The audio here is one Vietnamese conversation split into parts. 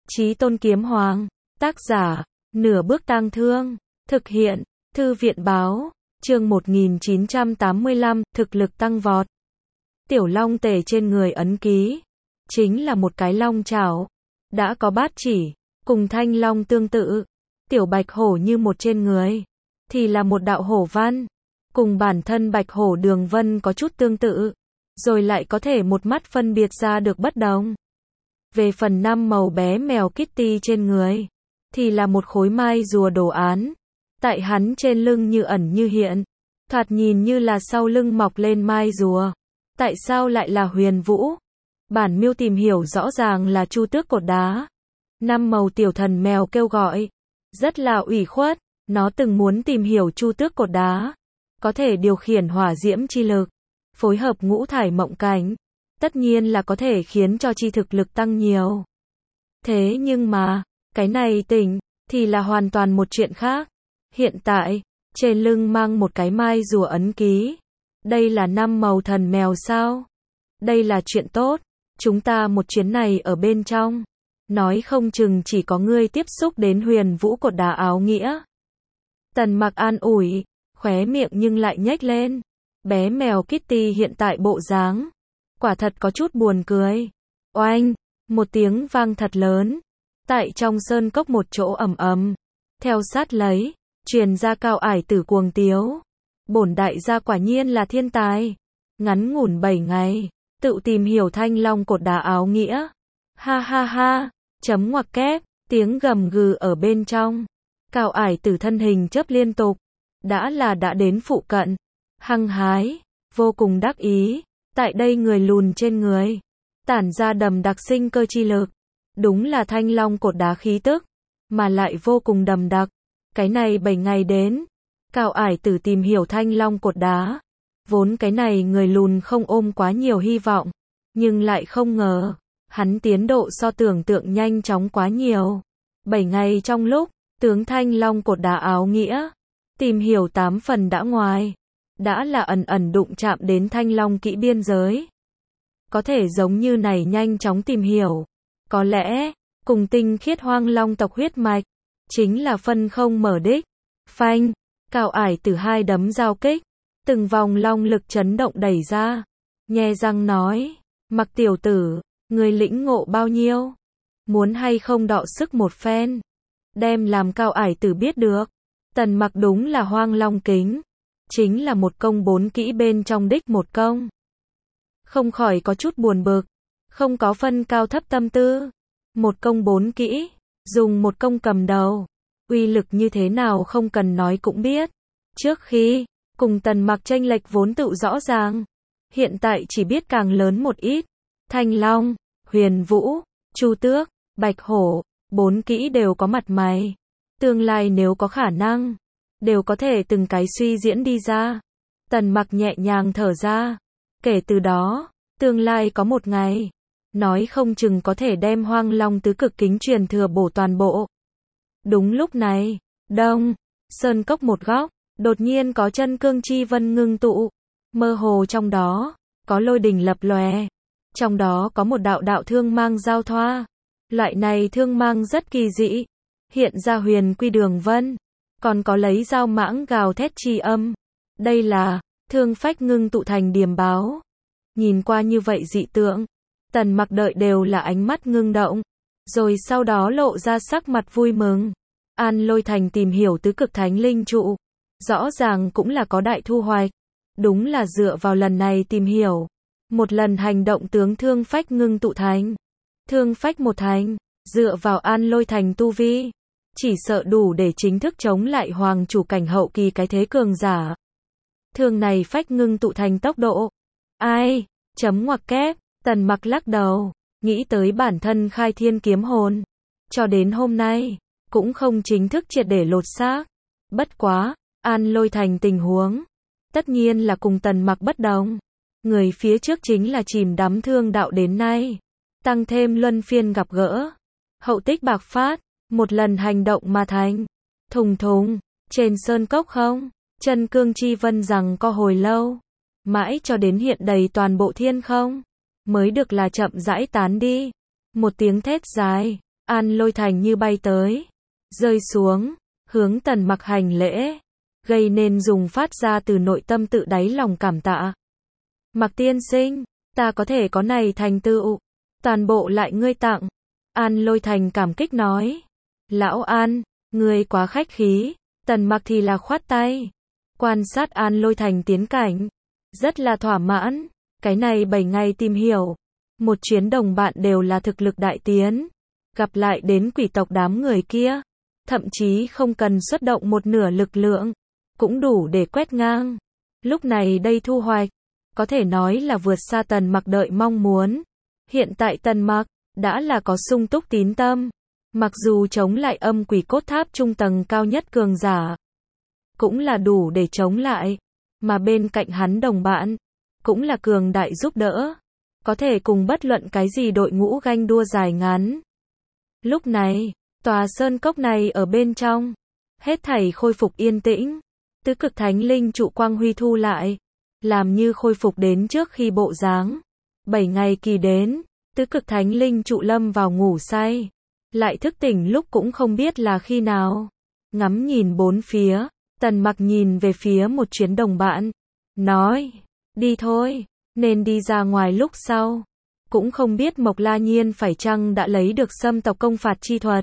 Chí Tôn Kiếm Hoàng, tác giả, Nửa Bước Tang Thương, thực hiện, Thư viện báo, chương 1985, thực lực tăng vọt. Tiểu long tể trên người ấn ký, chính là một cái long chảo, đã có bát chỉ, cùng thanh long tương tự. Tiểu bạch hổ như một trên người, thì là một đạo hổ văn, cùng bản thân bạch hổ đường vân có chút tương tự, rồi lại có thể một mắt phân biệt ra được bất đồng. Về phần năm màu bé mèo Kitty trên người, thì là một khối mai rùa đồ án, tại hắn trên lưng như ẩn như hiện, thoạt nhìn như là sau lưng mọc lên mai rùa. Tại sao lại là Huyền Vũ? Bản miêu tìm hiểu rõ ràng là Chu Tước cột đá. Năm màu tiểu thần mèo kêu gọi, rất là ủy khuất, nó từng muốn tìm hiểu Chu Tước cột đá, có thể điều khiển hỏa diễm chi lực, phối hợp ngũ thải mộng cảnh, tất nhiên là có thể khiến cho chi thực lực tăng nhiều. Thế nhưng mà, cái này tỉnh, thì là hoàn toàn một chuyện khác. Hiện tại, trên lưng mang một cái mai rùa ấn ký. Đây là năm màu thần mèo sao? Đây là chuyện tốt, chúng ta một chuyến này ở bên trong. Nói không chừng chỉ có ngươi tiếp xúc đến Huyền Vũ cột đá áo nghĩa. Tần Mặc an ủi, khóe miệng nhưng lại nhếch lên. Bé mèo Kitty hiện tại bộ dáng, quả thật có chút buồn cười. Oanh, một tiếng vang thật lớn. Tại trong sơn cốc một chỗ ầm ầm, theo sát lấy, truyền ra Cao Ải Tử cuồng tiếu. Bổn đại gia quả nhiên là thiên tài. Ngắn ngủn 7 ngày, tự tìm hiểu thanh long cột đá áo nghĩa. Ha ha ha, chấm ngoặc kép, tiếng gầm gừ ở bên trong. Cao Ải Tử thân hình chớp liên tục, đã đến phụ cận, hăng hái, vô cùng đắc ý. Tại đây người lùn trên người, tản ra đầm đặc sinh cơ chi lực. Đúng là thanh long cột đá khí tức, mà lại vô cùng đầm đặc. Cái này 7 ngày đến, Cao Ải Tử tìm hiểu thanh long cột đá. Vốn cái này người lùn không ôm quá nhiều hy vọng, nhưng lại không ngờ, hắn tiến độ so tưởng tượng nhanh chóng quá nhiều. 7 ngày trong lúc, tướng thanh long cột đá áo nghĩa, tìm hiểu 8 phần đã ngoài, đã là ẩn ẩn đụng chạm đến thanh long kỹ biên giới. Có thể giống như này nhanh chóng tìm hiểu, có lẽ, cùng tinh khiết hoang long tộc huyết mạch, chính là phân không mở đích. Phanh, Cao Ải Tử hai đấm giao kích, từng vòng long lực chấn động đẩy ra, nhe răng nói, Mặc tiểu tử, người lĩnh ngộ bao nhiêu? Muốn hay không đọ sức một phen? Đem làm Cao Ải Tử biết được, Tần Mặc đúng là hoang long kính, chính là một công 4 kỹ bên trong đích một công. Không khỏi có chút buồn bực, không có phân cao thấp tâm tư. Một công 4 kỹ, dùng một công cầm đầu, uy lực như thế nào không cần nói cũng biết. Trước khi, cùng Tần Mặc chênh lệch vốn tự rõ ràng, hiện tại chỉ biết càng lớn một ít. Thanh Long, Huyền Vũ, Chu Tước, Bạch Hổ, 4 kỹ đều có mặt mày. Tương lai nếu có khả năng, đều có thể từng cái suy diễn đi ra. Tần Mặc nhẹ nhàng thở ra. Kể từ đó, tương lai có một ngày, nói không chừng có thể đem hoang long tứ cực kính truyền thừa bổ toàn bộ. Đúng lúc này, đông, sơn cốc một góc, đột nhiên có chân cương chi vân ngưng tụ. Mơ hồ trong đó, có lôi đình lập lòe. Trong đó có một đạo đạo thương mang giao thoa. Loại này thương mang rất kỳ dị. Hiện ra huyền quy đường vân. Còn có lấy dao mãng gào thét chi âm. Đây là thương phách ngưng tụ thành điềm báo. Nhìn qua như vậy dị tượng, Tần Mặc đợi đều là ánh mắt ngưng động, rồi sau đó lộ ra sắc mặt vui mừng. An Lôi Thành tìm hiểu tứ cực thánh linh trụ, rõ ràng cũng là có đại thu hoạch. Đúng là dựa vào lần này tìm hiểu, một lần hành động tướng thương phách ngưng tụ thành. Thương phách một thành, dựa vào An Lôi Thành tu vi, chỉ sợ đủ để chính thức chống lại hoàng chủ cảnh hậu kỳ cái thế cường giả. Thương này phách ngưng tụ thành tốc độ. Ai? Chấm ngoặc kép, Tần Mặc lắc đầu, nghĩ tới bản thân khai thiên kiếm hồn. Cho đến hôm nay, cũng không chính thức triệt để lột xác. Bất quá, An Lôi Thành tình huống, tất nhiên là cùng Tần Mặc bất đồng. Người phía trước chính là chìm đắm thương đạo đến nay. Tăng thêm luân phiên gặp gỡ. Hậu tích bạc phát, một lần hành động mà thành. Thùng thùng, trên sơn cốc không? Chân cương chi vân rằng co hồi lâu. Mãi cho đến hiện đầy toàn bộ thiên không. Mới được là chậm rãi tán đi. Một tiếng thét dài. An Lôi Thành như bay tới, rơi xuống, hướng Tần Mặc hành lễ, gây nên dùng phát ra từ nội tâm tự đáy lòng cảm tạ. Mặc tiên sinh, ta có thể có này thành tựu, toàn bộ lại ngươi tặng. An Lôi Thành cảm kích nói. Lão An, ngươi quá khách khí. Tần Mặc thì là khoát tay. Quan sát An Lôi Thành tiến cảnh, rất là thỏa mãn. Cái này 7 ngày tìm hiểu, một chuyến đồng bạn đều là thực lực đại tiến. Gặp lại đến quỷ tộc đám người kia, thậm chí không cần xuất động một nửa lực lượng, cũng đủ để quét ngang. Lúc này đây thu hoạch, có thể nói là vượt xa Tần Mặc đợi mong muốn. Hiện tại Tần Mặc đã là có sung túc tín tâm, mặc dù chống lại âm quỷ cốt tháp trung tầng cao nhất cường giả, cũng là đủ để chống lại, mà bên cạnh hắn đồng bạn, cũng là cường đại giúp đỡ, có thể cùng bất luận cái gì đội ngũ ganh đua dài ngắn. Lúc này, tòa sơn cốc này ở bên trong, hết thảy khôi phục yên tĩnh, tứ cực thánh linh trụ quang huy thu lại, làm như khôi phục đến trước khi bộ dáng. 7 ngày kỳ đến, tứ cực thánh linh trụ lâm vào ngủ say, lại thức tỉnh lúc cũng không biết là khi nào. Ngắm nhìn bốn phía, Tần Mặc nhìn về phía một chuyến đồng bạn, nói, đi thôi, nên đi ra ngoài lúc sau. Cũng không biết Mộc La Nhiên phải chăng đã lấy được Sâm tộc công phạt chi thuật.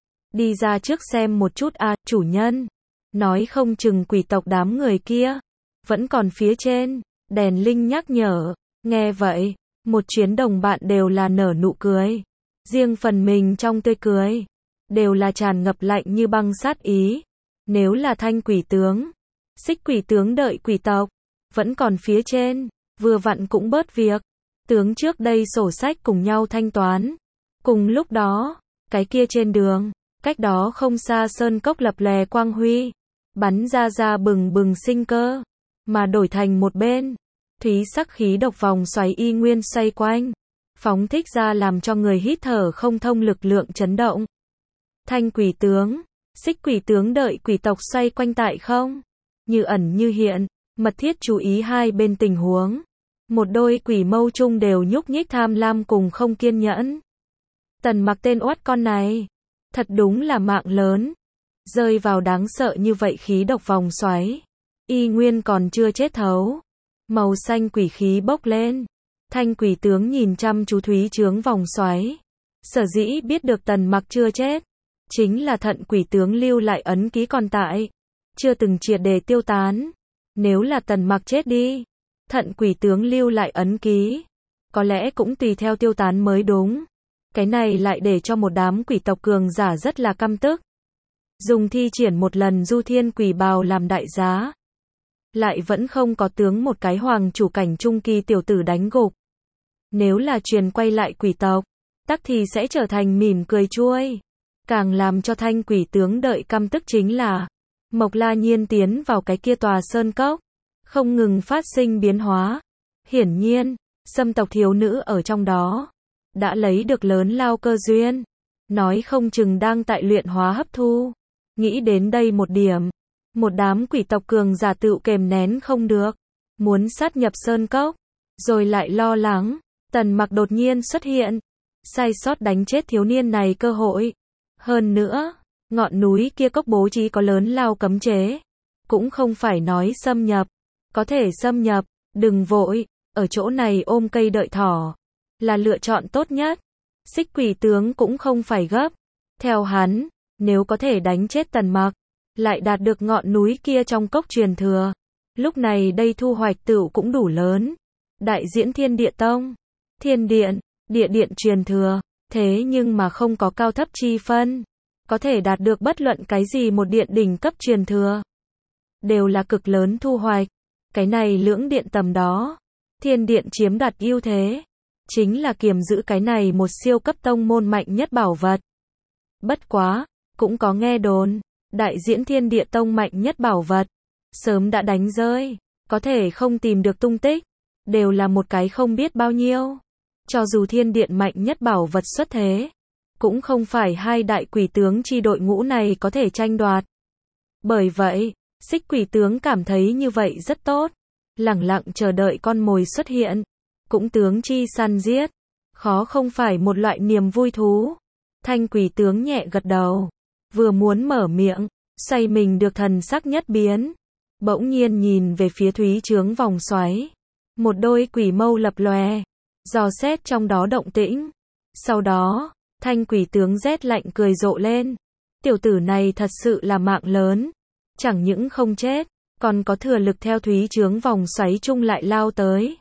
Đi ra trước xem một chút à, chủ nhân. Nói không chừng quỷ tộc đám người kia vẫn còn phía trên. Đèn linh nhắc nhở. Nghe vậy, một chuyến đồng bạn đều là nở nụ cười. Riêng phần mình trong tươi cười, đều là tràn ngập lạnh như băng sát ý. Nếu là Thanh quỷ tướng, Xích quỷ tướng đợi quỷ tộc vẫn còn phía trên, vừa vặn cũng bớt việc. Tướng trước đây sổ sách cùng nhau thanh toán. Cùng lúc đó, cái kia trên đường, cách đó không xa sơn cốc lập lè quang huy, bắn ra bừng bừng sinh cơ, mà đổi thành một bên, thúy sắc khí độc vòng xoáy y nguyên xoay quanh, phóng thích ra làm cho người hít thở không thông lực lượng chấn động. Thanh quỷ tướng, Xích quỷ tướng đợi quỷ tộc xoay quanh tại không, như ẩn như hiện, mật thiết chú ý hai bên tình huống. Một đôi quỷ mâu chung đều nhúc nhích tham lam cùng không kiên nhẫn. Tần Mặc tên oát con này, thật đúng là mạng lớn, rơi vào đáng sợ như vậy khí độc vòng xoáy, y nguyên còn chưa chết thấu, màu xanh quỷ khí bốc lên. Thanh quỷ tướng nhìn chăm chú thúy chướng vòng xoáy, sở dĩ biết được Tần Mặc chưa chết, chính là thận quỷ tướng lưu lại ấn ký còn tại, chưa từng triệt để tiêu tán. Nếu là Tần Mặc chết đi, thận quỷ tướng lưu lại ấn ký, có lẽ cũng tùy theo tiêu tán mới đúng. Cái này lại để cho một đám quỷ tộc cường giả rất là căm tức. Dùng thi triển một lần du thiên quỷ bào làm đại giá, lại vẫn không có tướng một cái hoàng chủ cảnh trung kỳ tiểu tử đánh gục. Nếu là truyền quay lại quỷ tộc, tắc thì sẽ trở thành mỉm cười chuôi. Càng làm cho thanh quỷ tướng đợi căm tức chính là, Mộc La Nhiên tiến vào cái kia tòa sơn cốc, không ngừng phát sinh biến hóa. Hiển nhiên, Sâm tộc thiếu nữ ở trong đó, đã lấy được lớn lao cơ duyên. Nói không chừng đang tại luyện hóa hấp thu. Nghĩ đến đây một điểm, một đám quỷ tộc cường giả tự kềm nén không được, muốn sát nhập sơn cốc, rồi lại lo lắng, Tần Mặc đột nhiên xuất hiện, sai sót đánh chết thiếu niên này cơ hội. Hơn nữa, ngọn núi kia cốc bố trí có lớn lao cấm chế, cũng không phải nói xâm nhập, có thể xâm nhập, đừng vội, ở chỗ này ôm cây đợi thỏ, là lựa chọn tốt nhất. Xích quỷ tướng cũng không phải gấp, theo hắn, nếu có thể đánh chết Tần Mặc, lại đạt được ngọn núi kia trong cốc truyền thừa, lúc này đây thu hoạch tựu cũng đủ lớn. Đại diễn Thiên Địa Tông, Thiên Điện, Địa Điện truyền thừa, thế nhưng mà không có cao thấp chi phân, có thể đạt được bất luận cái gì một điện đỉnh cấp truyền thừa, đều là cực lớn thu hoạch. Cái này lưỡng điện tầm đó, Thiên Điện chiếm đoạt ưu thế, chính là kiềm giữ cái này một siêu cấp tông môn mạnh nhất bảo vật. Bất quá, cũng có nghe đồn, Đại diễn Thiên Địa Tông mạnh nhất bảo vật, sớm đã đánh rơi, có thể không tìm được tung tích, đều là một cái không biết bao nhiêu. Cho dù Thiên Điện mạnh nhất bảo vật xuất thế, cũng không phải hai đại quỷ tướng chi đội ngũ này có thể tranh đoạt. Bởi vậy, Xích quỷ tướng cảm thấy như vậy rất tốt, lẳng lặng chờ đợi con mồi xuất hiện, cũng tướng chi săn giết, khó không phải một loại niềm vui thú. Thanh quỷ tướng nhẹ gật đầu. Vừa muốn mở miệng, xoay mình được thần sắc nhất biến. Bỗng nhiên nhìn về phía thúy trướng vòng xoáy. Một đôi quỷ mâu lập lòe, dò xét trong đó động tĩnh. Sau đó, thanh quỷ tướng rét lạnh cười rộ lên. Tiểu tử này thật sự là mạng lớn. Chẳng những không chết, còn có thừa lực theo thúy trướng vòng xoáy chung lại lao tới.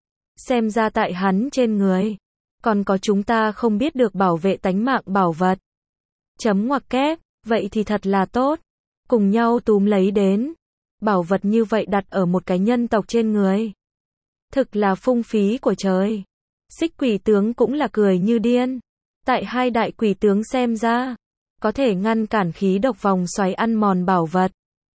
Xem ra tại hắn trên người, còn có chúng ta không biết được bảo vệ tánh mạng bảo vật. Chấm ngoặc kép, vậy thì thật là tốt. Cùng nhau túm lấy đến. Bảo vật như vậy đặt ở một cái nhân tộc trên người. Thực là phung phí của trời. Xích quỷ tướng cũng là cười như điên. Tại hai đại quỷ tướng xem ra, có thể ngăn cản khí độc vòng xoáy ăn mòn bảo vật.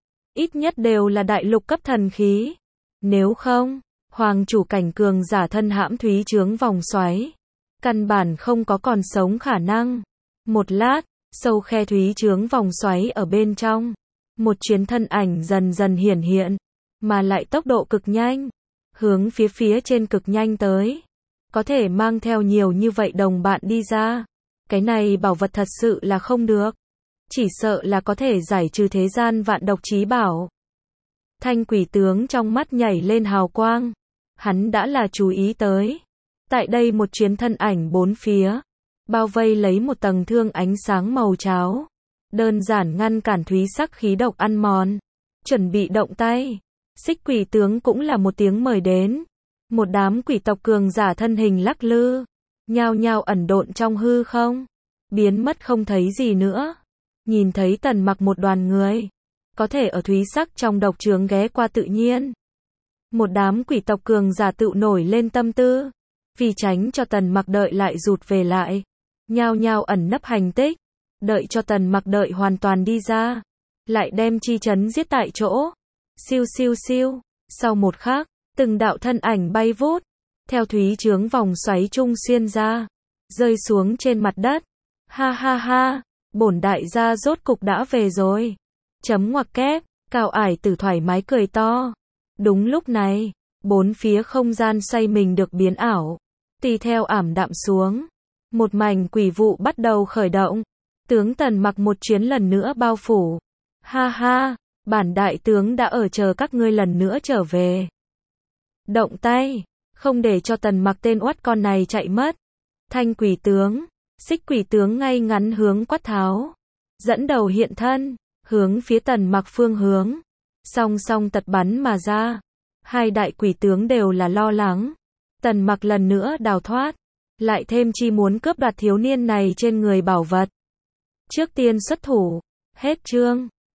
Ít nhất đều là đại lục cấp thần khí. Nếu không, hoàng chủ cảnh cường giả thân hãm thúy trướng vòng xoáy. Căn bản không có còn sống khả năng. Một lát, sâu khe thúy trướng vòng xoáy ở bên trong. Một chuyến thân ảnh dần dần hiển hiện, mà lại tốc độ cực nhanh. Hướng phía trên cực nhanh tới. Có thể mang theo nhiều như vậy đồng bạn đi ra. Cái này bảo vật thật sự là không được. Chỉ sợ là có thể giải trừ thế gian vạn độc chí bảo. Thanh quỷ tướng trong mắt nhảy lên hào quang. Hắn đã là chú ý tới. Tại đây một chuyến thân ảnh bốn phía. Bao vây lấy một tầng thương ánh sáng màu cháo. Đơn giản ngăn cản thúy sắc khí độc ăn mòn. Chuẩn bị động tay. Xích quỷ tướng cũng là một tiếng mời đến. Một đám quỷ tộc cường giả thân hình lắc lư. Nhao nhao ẩn độn trong hư không. Biến mất không thấy gì nữa. Nhìn thấy Tần Mặc một đoàn người. Có thể ở thúy sắc trong độc trướng ghé qua tự nhiên. Một đám quỷ tộc cường giả tự nổi lên tâm tư. Vì tránh cho Tần Mặc đợi lại rụt về lại. Nhao nhao ẩn nấp hành tích. Đợi cho Tần Mặc đợi hoàn toàn đi ra. Lại đem chi chấn giết tại chỗ. Siêu siêu siêu. Sau một khắc, từng đạo thân ảnh bay vút. Theo thúy trướng vòng xoáy trung xuyên ra. Rơi xuống trên mặt đất. Ha ha ha. Bổn đại gia rốt cục đã về rồi. Chấm ngoặc kép. Cao ải tử thoải mái cười to. Đúng lúc này, bốn phía không gian xoay mình được biến ảo. Tùy theo ảm đạm xuống. Một mảnh quỷ vụ bắt đầu khởi động. Tướng Tần Mặc một chuyến lần nữa bao phủ. Ha ha, bản đại tướng đã ở chờ các ngươi lần nữa trở về. Động tay, không để cho Tần Mặc tên oắt con này chạy mất. Thanh quỷ tướng, xích quỷ tướng ngay ngắn hướng quát tháo. Dẫn đầu hiện thân, hướng phía Tần Mặc phương hướng. Song song tật bắn mà ra. Hai đại quỷ tướng đều là lo lắng. Tần Mặc lần nữa đào thoát. Lại thêm chi muốn cướp đoạt thiếu niên này trên người bảo vật. Trước tiên xuất thủ. Hết chương.